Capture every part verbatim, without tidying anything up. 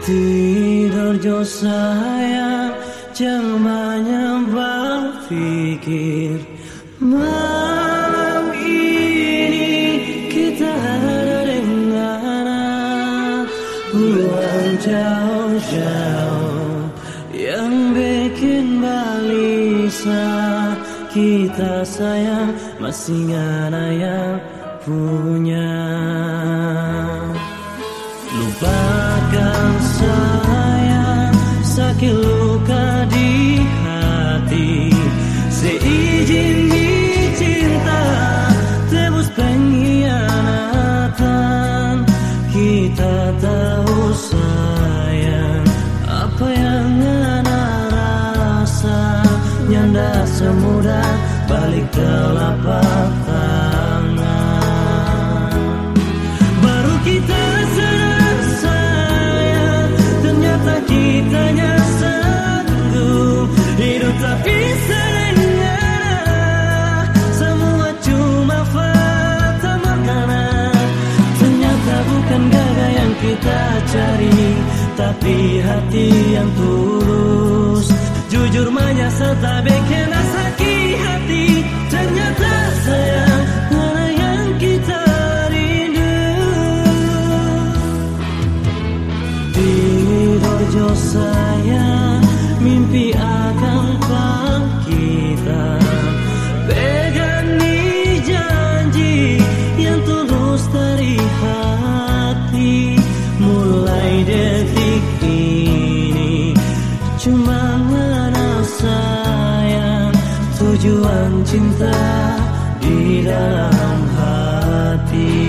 Tidur jo sayang, jangan banyak berpikir. Malam ini kita ada dengan buang jauh-jauh yang bikin balisa. Kita sayang masih ngana yang punya. Lupakan sayang, sakit luka di hati. Seizin cinta, tebus pengkhianatan. Kita tahu sayang, apa yang ngana rasa. Nyanda semudah balik telapak tangan. Baru kita sadar sayang, ternyata kitanya sanggup hidup tapi serendah. Semua cuma fata morgana. Ternyata bukan gagal yang kita cari, tapi hati yang tulus. Jujur menyesal tak bikin sakit hati. Ternyata sayang, mana yang kita rindu. Tidur jo sayang, mimpi akan kita. Pegang nih janji yang tulus dari hati. Mulai detik ini cuma sayang, tujuan cinta di dalam hati.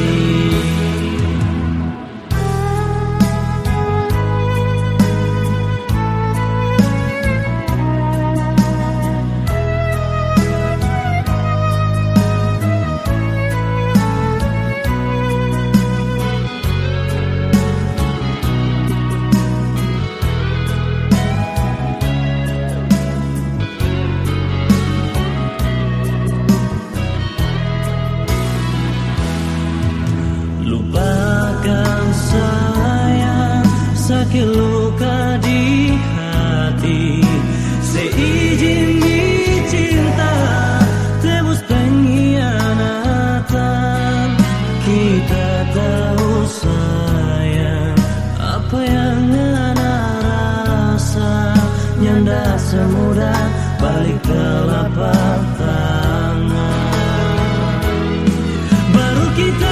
Lupakan sayang, sakit luka di hati. Seizin cinta, tebus pengkhianatan. Kita tahu sayang, apa yang ngana rasa. Nyanda semudah balik telapak tangan. Baru kita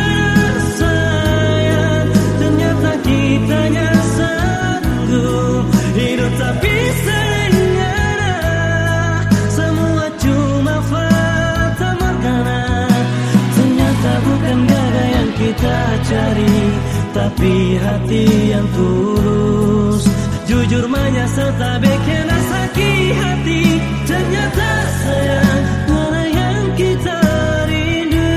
kitanya sanggup hidup tapi serendah. Semua cuma fata morgana. Ternyata bukan gagal yang kita cari, tapi hati yang tulus. Jujur menyesal tak bikin sakit hati. Ternyata sayang, mana yang kita rindu.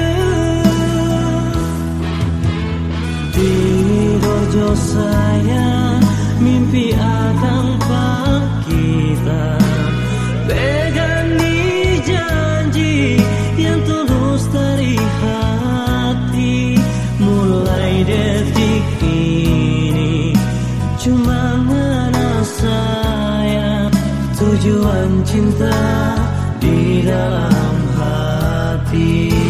Tidur jo sayang, mimpi akan kita. Pegang nih janji yang tulus dari hati. Mulai detik ini cuma mana sayang, tujuan cinta di dalam hati.